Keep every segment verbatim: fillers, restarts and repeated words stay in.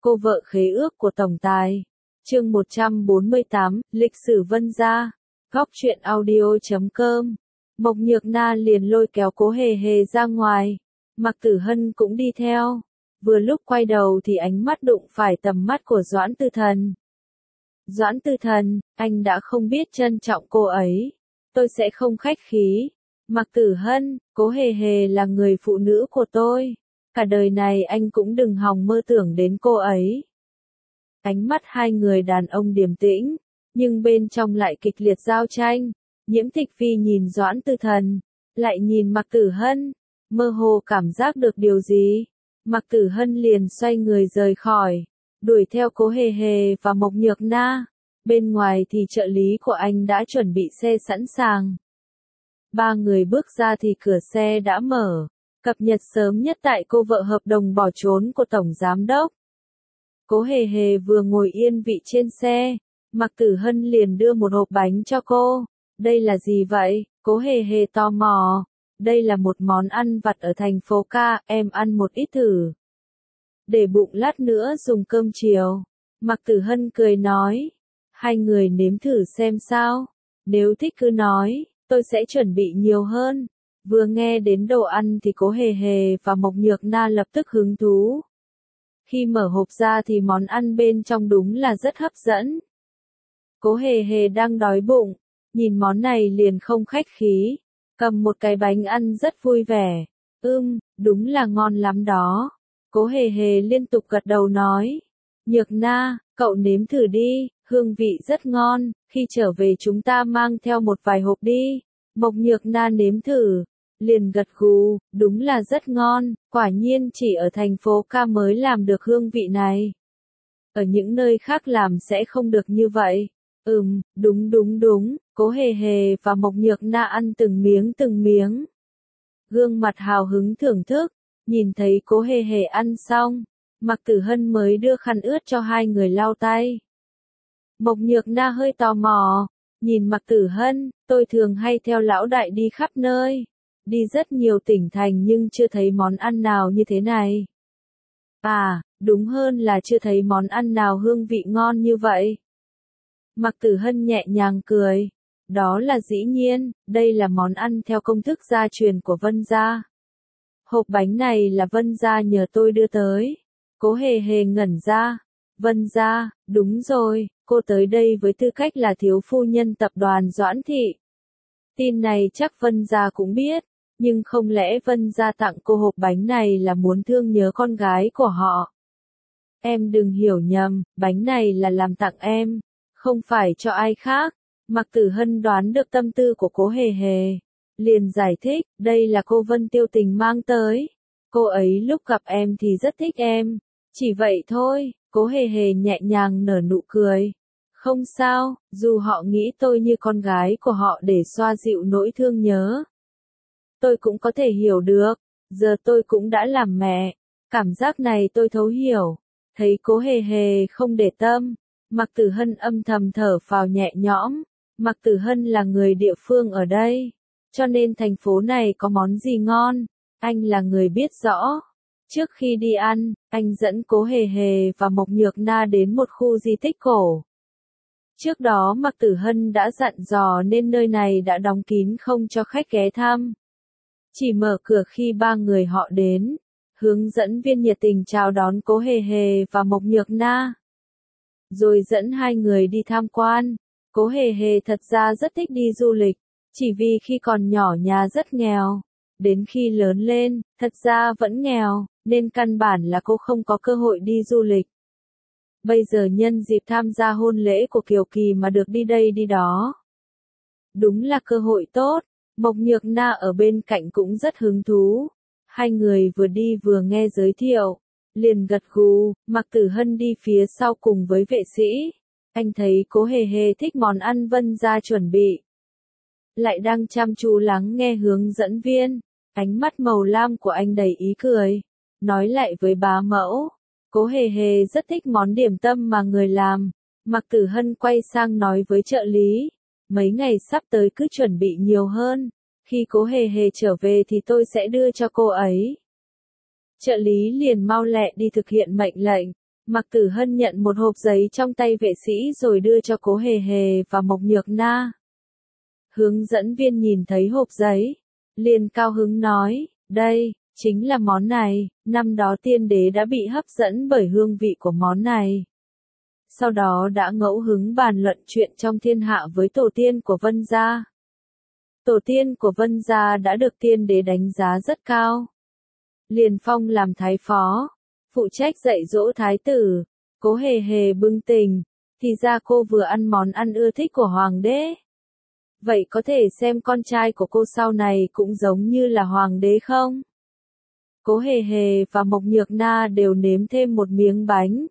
Cô vợ khế ước của tổng tài. Chương một trăm bốn mươi tám, lịch sử Vân gia. Góc truyện audio chấm com. Mộc Nhược Na liền lôi kéo Cố Hề Hề ra ngoài. Mạc Tử Hân cũng đi theo. Vừa lúc quay đầu thì ánh mắt đụng phải tầm mắt của Doãn Tư Thần. Doãn Tư Thần, anh đã không biết trân trọng cô ấy. Tôi sẽ không khách khí. Mạc Tử Hân, Cố Hề Hề là người phụ nữ của tôi. Cả đời này anh cũng đừng hòng mơ tưởng đến cô ấy. Ánh mắt hai người đàn ông điềm tĩnh, nhưng bên trong lại kịch liệt giao tranh. Nhiễm Tịch Phi nhìn Doãn Tư Thần, lại nhìn Mạc Tử Hân, mơ hồ cảm giác được điều gì. Mạc Tử Hân liền xoay người rời khỏi, đuổi theo Cố Hề Hề và Mộc Nhược Na. Bên ngoài thì trợ lý của anh đã chuẩn bị xe sẵn sàng. Ba người bước ra thì cửa xe đã mở, cập nhật sớm nhất tại cô vợ hợp đồng bỏ trốn của Tổng Giám Đốc. Cố Hề Hề vừa ngồi yên vị trên xe, Mạc Tử Hân liền đưa một hộp bánh cho cô. Đây là gì vậy? Cố Hề Hề tò mò. Đây là một món ăn vặt ở thành phố ca, em ăn một ít thử. Để bụng lát nữa dùng cơm chiều. Mạc Tử Hân cười nói. Hai người nếm thử xem sao. Nếu thích cứ nói, tôi sẽ chuẩn bị nhiều hơn. Vừa nghe đến đồ ăn thì Cố Hề Hề và Mộc Nhược Na lập tức hứng thú. Khi mở hộp ra thì món ăn bên trong đúng là rất hấp dẫn. Cố Hề Hề đang đói bụng, nhìn món này liền không khách khí, cầm một cái bánh ăn rất vui vẻ. Ưm, đúng là ngon lắm đó. Cố Hề Hề liên tục gật đầu nói. Nhược Na, cậu nếm thử đi, hương vị rất ngon, khi trở về chúng ta mang theo một vài hộp đi. Mộc Nhược Na nếm thử, liền gật gù, đúng là rất ngon, quả nhiên chỉ ở thành phố ca mới làm được hương vị này. Ở những nơi khác làm sẽ không được như vậy. Ừm, đúng đúng đúng, Cố Hề Hề và Mộc Nhược Na ăn từng miếng từng miếng. Gương mặt hào hứng thưởng thức, nhìn thấy Cố Hề Hề ăn xong, Mạc Tử Hân mới đưa khăn ướt cho hai người lau tay. Mộc Nhược Na hơi tò mò, nhìn Mạc Tử Hân, tôi thường hay theo lão đại đi khắp nơi. Đi rất nhiều tỉnh thành nhưng chưa thấy món ăn nào như thế này. À, đúng hơn là chưa thấy món ăn nào hương vị ngon như vậy. Mạc Tử Hân nhẹ nhàng cười. Đó là dĩ nhiên, đây là món ăn theo công thức gia truyền của Vân gia. Hộp bánh này là Vân gia nhờ tôi đưa tới. Cố Hề Hề ngẩn ra. Vân gia, đúng rồi, cô tới đây với tư cách là thiếu phu nhân tập đoàn Doãn Thị. Tin này chắc Vân gia cũng biết. Nhưng không lẽ Vân gia tặng cô hộp bánh này là muốn thương nhớ con gái của họ? Em đừng hiểu nhầm, bánh này là làm tặng em, không phải cho ai khác. Mạc Tử Hân đoán được tâm tư của Cố Hề Hề, liền giải thích, đây là cô Vân Tiêu Tình mang tới. Cô ấy lúc gặp em thì rất thích em, chỉ vậy thôi. Cố Hề Hề nhẹ nhàng nở nụ cười. Không sao, dù họ nghĩ tôi như con gái của họ để xoa dịu nỗi thương nhớ. Tôi cũng có thể hiểu được, giờ tôi cũng đã làm mẹ, cảm giác này tôi thấu hiểu. Thấy Cố Hề Hề không để tâm, Mạc Tử Hân âm thầm thở phào nhẹ nhõm. Mạc Tử Hân là người địa phương ở đây, cho nên thành phố này có món gì ngon, anh là người biết rõ. Trước khi đi ăn, anh dẫn Cố Hề Hề và Mộc Nhược Na đến một khu di tích cổ. Trước đó Mạc Tử Hân đã dặn dò nên nơi này đã đóng kín không cho khách ghé thăm. Chỉ mở cửa khi ba người họ đến, hướng dẫn viên nhiệt tình chào đón Cố Hề Hề và Mộc Nhược Na. Rồi dẫn hai người đi tham quan. Cố Hề Hề thật ra rất thích đi du lịch, chỉ vì khi còn nhỏ nhà rất nghèo. Đến khi lớn lên, thật ra vẫn nghèo, nên căn bản là cô không có cơ hội đi du lịch. Bây giờ nhân dịp tham gia hôn lễ của Kiều Kỳ mà được đi đây đi đó. Đúng là cơ hội tốt. Mộc Nhược Na ở bên cạnh cũng rất hứng thú. Hai người vừa đi vừa nghe giới thiệu, liền gật gù. Mạc Tử Hân đi phía sau cùng với vệ sĩ. Anh thấy Cố Hề Hề thích món ăn Vân gia chuẩn bị, lại đang chăm chú lắng nghe hướng dẫn viên. Ánh mắt màu lam của anh đầy ý cười, nói lại với bá mẫu. Cố Hề Hề rất thích món điểm tâm mà người làm. Mạc Tử Hân quay sang nói với trợ lý. Mấy ngày sắp tới cứ chuẩn bị nhiều hơn. Khi Cố Hề Hề trở về thì tôi sẽ đưa cho cô ấy. Trợ lý liền mau lẹ đi thực hiện mệnh lệnh. Mạc Tử Hân nhận một hộp giấy trong tay vệ sĩ rồi đưa cho Cố Hề Hề và Mộc Nhược Na. Hướng dẫn viên nhìn thấy hộp giấy, liền cao hứng nói, đây, chính là món này, năm đó tiên đế đã bị hấp dẫn bởi hương vị của món này. Sau đó đã ngẫu hứng bàn luận chuyện trong thiên hạ với tổ tiên của Vân gia. Tổ tiên của Vân gia đã được tiên đế đánh giá rất cao. Liền phong làm thái phó, phụ trách dạy dỗ thái tử. Cố Hề Hề bừng tỉnh, thì ra cô vừa ăn món ăn ưa thích của hoàng đế. Vậy có thể xem con trai của cô sau này cũng giống như là hoàng đế không? Cố Hề Hề và Mộc Nhược Na đều nếm thêm một miếng bánh.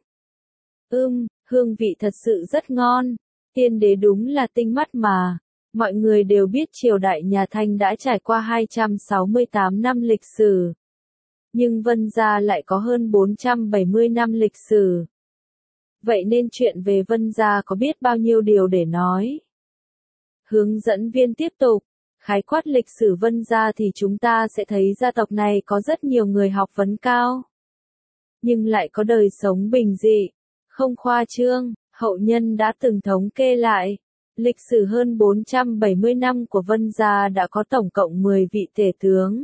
Ưm, hương vị thật sự rất ngon. Tiên đế đúng là tinh mắt mà. Mọi người đều biết triều đại nhà Thanh đã trải qua hai trăm sáu mươi tám năm lịch sử. Nhưng Vân gia lại có hơn bốn trăm bảy mươi năm lịch sử. Vậy nên chuyện về Vân gia có biết bao nhiêu điều để nói. Hướng dẫn viên tiếp tục, khái quát lịch sử Vân gia thì chúng ta sẽ thấy gia tộc này có rất nhiều người học vấn cao. Nhưng lại có đời sống bình dị, không khoa trương. Hậu nhân đã từng thống kê lại, lịch sử hơn bốn trăm bảy mươi năm của Vân gia đã có tổng cộng mười vị tể tướng,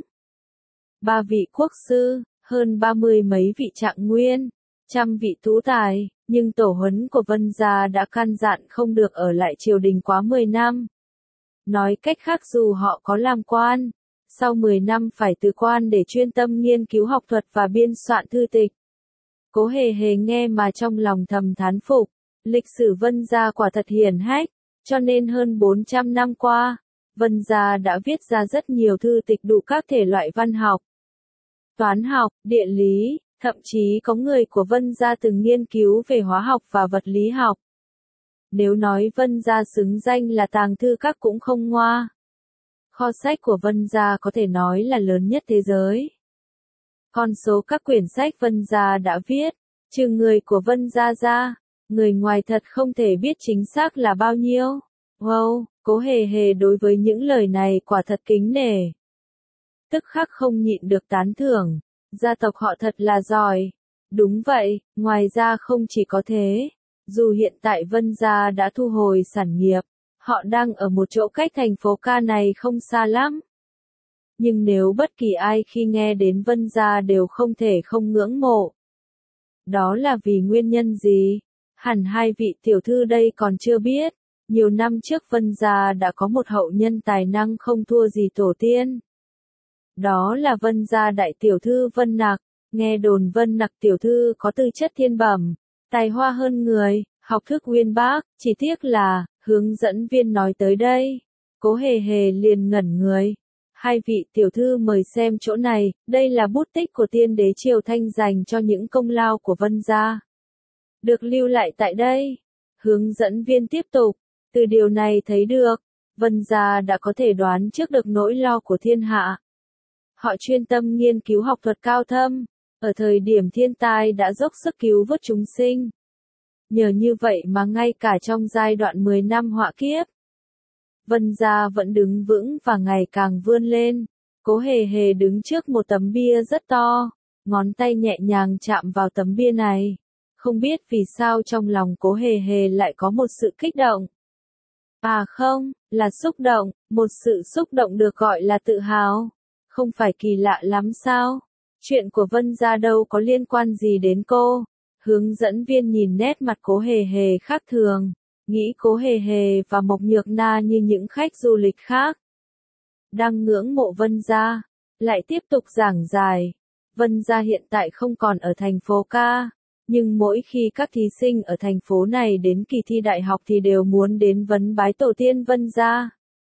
ba vị quốc sư, hơn ba mươi mấy vị trạng nguyên, trăm vị tú tài, nhưng tổ huấn của Vân gia đã căn dặn không được ở lại triều đình quá mười năm. Nói cách khác dù họ có làm quan, sau mười năm phải từ quan để chuyên tâm nghiên cứu học thuật và biên soạn thư tịch. Cố Hề Hề nghe mà trong lòng thầm thán phục, lịch sử Vân gia quả thật hiển hách, cho nên hơn bốn trăm năm qua, Vân gia đã viết ra rất nhiều thư tịch đủ các thể loại văn học, toán học, địa lý, thậm chí có người của Vân gia từng nghiên cứu về hóa học và vật lý học. Nếu nói Vân gia xứng danh là tàng thư các cũng không ngoa. Kho sách của Vân gia có thể nói là lớn nhất thế giới. Con số các quyển sách Vân gia đã viết, trừ người của Vân gia ra, người ngoài thật không thể biết chính xác là bao nhiêu. Wow, Cố Hề Hề đối với những lời này quả thật kính nể. Tức khắc không nhịn được tán thưởng, gia tộc họ thật là giỏi. Đúng vậy, ngoài ra không chỉ có thế, dù hiện tại Vân gia đã thu hồi sản nghiệp, họ đang ở một chỗ cách thành phố ca này không xa lắm. Nhưng nếu bất kỳ ai khi nghe đến Vân gia đều không thể không ngưỡng mộ. Đó là vì nguyên nhân gì? Hẳn hai vị tiểu thư đây còn chưa biết. Nhiều năm trước Vân gia đã có một hậu nhân tài năng không thua gì tổ tiên. Đó là Vân gia đại tiểu thư Vân Nặc. Nghe đồn Vân Nặc tiểu thư có tư chất thiên bẩm, tài hoa hơn người, học thức uyên bác, chỉ tiếc là, hướng dẫn viên nói tới đây. Cố Hề Hề liền ngẩn người. Hai vị tiểu thư mời xem chỗ này, đây là bút tích của tiên đế Triều Thanh dành cho những công lao của Vân gia. Được lưu lại tại đây. Hướng dẫn viên tiếp tục, từ điều này thấy được, Vân gia đã có thể đoán trước được nỗi lo của thiên hạ. Họ chuyên tâm nghiên cứu học thuật cao thâm, ở thời điểm thiên tai đã dốc sức cứu vớt chúng sinh. Nhờ như vậy mà ngay cả trong giai đoạn mười năm họa kiếp, Vân gia vẫn đứng vững và ngày càng vươn lên. Cố Hề Hề đứng trước một tấm bia rất to, ngón tay nhẹ nhàng chạm vào tấm bia này. Không biết vì sao trong lòng Cố Hề Hề lại có một sự kích động. À không, là xúc động, một sự xúc động được gọi là tự hào. Không phải kỳ lạ lắm sao? Chuyện của Vân gia đâu có liên quan gì đến cô. Hướng dẫn viên nhìn nét mặt Cố Hề Hề khác thường, nghĩ Cố Hề Hề và Mộc Nhược Na như những khách du lịch khác. Đang ngưỡng mộ Vân gia, lại tiếp tục giảng giải. Vân gia hiện tại không còn ở thành phố ca, nhưng mỗi khi các thí sinh ở thành phố này đến kỳ thi đại học thì đều muốn đến vấn bái tổ tiên Vân gia.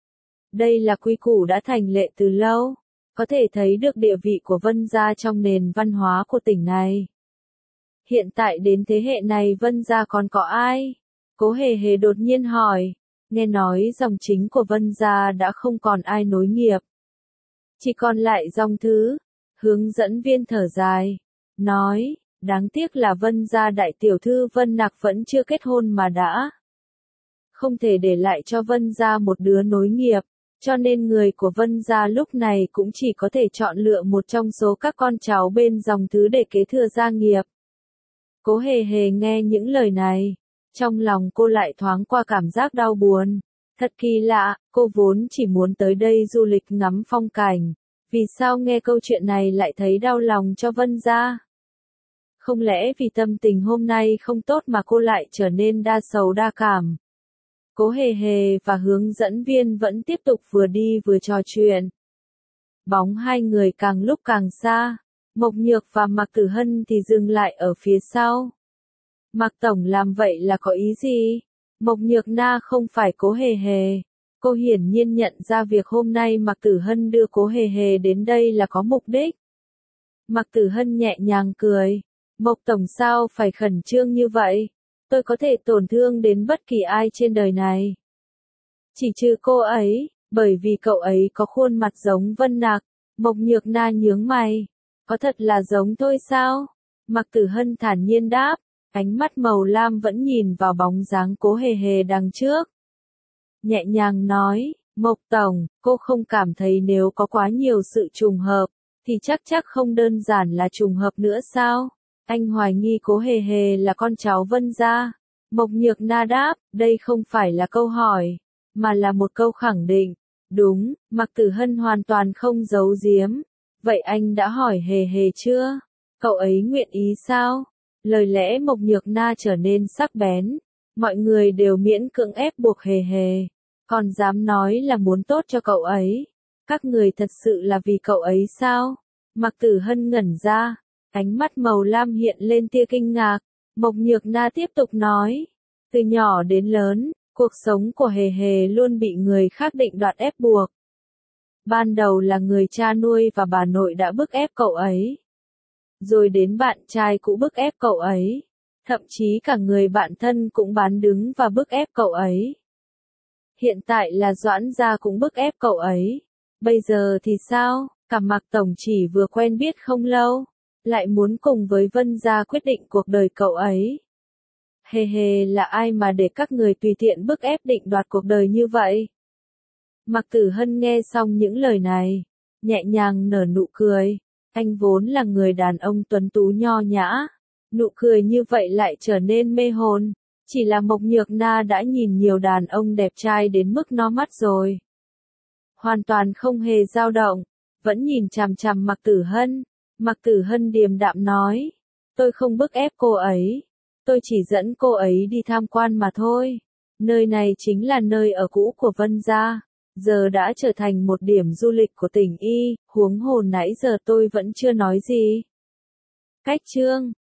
Đây là quy củ đã thành lệ từ lâu, có thể thấy được địa vị của Vân gia trong nền văn hóa của tỉnh này. Hiện tại đến thế hệ này Vân gia còn có ai? Cố Hề Hề đột nhiên hỏi, nghe nói dòng chính của Vân gia đã không còn ai nối nghiệp. Chỉ còn lại dòng thứ. Hướng dẫn viên thở dài, nói, đáng tiếc là Vân gia đại tiểu thư Vân Nặc vẫn chưa kết hôn mà đã. Không thể để lại cho Vân gia một đứa nối nghiệp, cho nên người của Vân gia lúc này cũng chỉ có thể chọn lựa một trong số các con cháu bên dòng thứ để kế thừa gia nghiệp. Cố hề hề nghe những lời này, trong lòng cô lại thoáng qua cảm giác đau buồn. Thật kỳ lạ, cô vốn chỉ muốn tới đây du lịch ngắm phong cảnh. Vì sao nghe câu chuyện này lại thấy đau lòng cho Vân gia? Không lẽ vì tâm tình hôm nay không tốt mà cô lại trở nên đa sầu đa cảm? Cố hề hề và hướng dẫn viên vẫn tiếp tục vừa đi vừa trò chuyện. Bóng hai người càng lúc càng xa, Mộc Nhược và Mạc Tử Hân thì dừng lại ở phía sau. Mạc Tổng làm vậy là có ý gì? Mộc Nhược Na không phải Cố hề hề. Cô hiển nhiên nhận ra việc hôm nay Mạc Tử Hân đưa Cố hề hề đến đây là có mục đích. Mạc Tử Hân nhẹ nhàng cười. Mộc Tổng sao phải khẩn trương như vậy? Tôi có thể tổn thương đến bất kỳ ai trên đời này. Chỉ trừ cô ấy, bởi vì cậu ấy có khuôn mặt giống Vân Nạc. Mộc Nhược Na nhướng mày. Có thật là giống tôi sao? Mạc Tử Hân thản nhiên đáp, ánh mắt màu lam vẫn nhìn vào bóng dáng Cố hề hề đằng trước. Nhẹ nhàng nói, Mộc Tổng, cô không cảm thấy nếu có quá nhiều sự trùng hợp, thì chắc chắc không đơn giản là trùng hợp nữa sao? Anh hoài nghi Cố hề hề là con cháu Vân gia. Mộc Nhược Na đáp, đây không phải là câu hỏi, mà là một câu khẳng định. Đúng, Mạc Tử Hân hoàn toàn không giấu giếm. Vậy anh đã hỏi hề hề chưa? Cậu ấy nguyện ý sao? Lời lẽ Mộc Nhược Na trở nên sắc bén. Mọi người đều miễn cưỡng ép buộc hề hề. Còn dám nói là muốn tốt cho cậu ấy. Các người thật sự là vì cậu ấy sao? Mạc Tử Hân ngẩn ra. Ánh mắt màu lam hiện lên tia kinh ngạc. Mộc Nhược Na tiếp tục nói. Từ nhỏ đến lớn, cuộc sống của hề hề luôn bị người khác định đoạt ép buộc. Ban đầu là người cha nuôi và bà nội đã bức ép cậu ấy. Rồi đến bạn trai cũng bức ép cậu ấy. Thậm chí cả người bạn thân cũng bán đứng và bức ép cậu ấy. Hiện tại là Doãn gia cũng bức ép cậu ấy. Bây giờ thì sao? Cả Mạc Tổng chỉ vừa quen biết không lâu, lại muốn cùng với Vân gia quyết định cuộc đời cậu ấy. Hề hề là ai mà để các người tùy tiện bức ép định đoạt cuộc đời như vậy? Mạc Tử Hân nghe xong những lời này, nhẹ nhàng nở nụ cười. Anh vốn là người đàn ông tuấn tú nho nhã. Nụ cười như vậy lại trở nên mê hồn. Chỉ là Mộc Nhược Na đã nhìn nhiều đàn ông đẹp trai đến mức no mắt rồi. Hoàn toàn không hề dao động, vẫn nhìn chằm chằm Mạc Tử Hân. Mạc Tử Hân điềm đạm nói, tôi không bức ép cô ấy. Tôi chỉ dẫn cô ấy đi tham quan mà thôi. Nơi này chính là nơi ở cũ của Vân gia. Giờ đã trở thành một điểm du lịch của tỉnh Y, huống hồ nãy giờ tôi vẫn chưa nói gì. Cách chương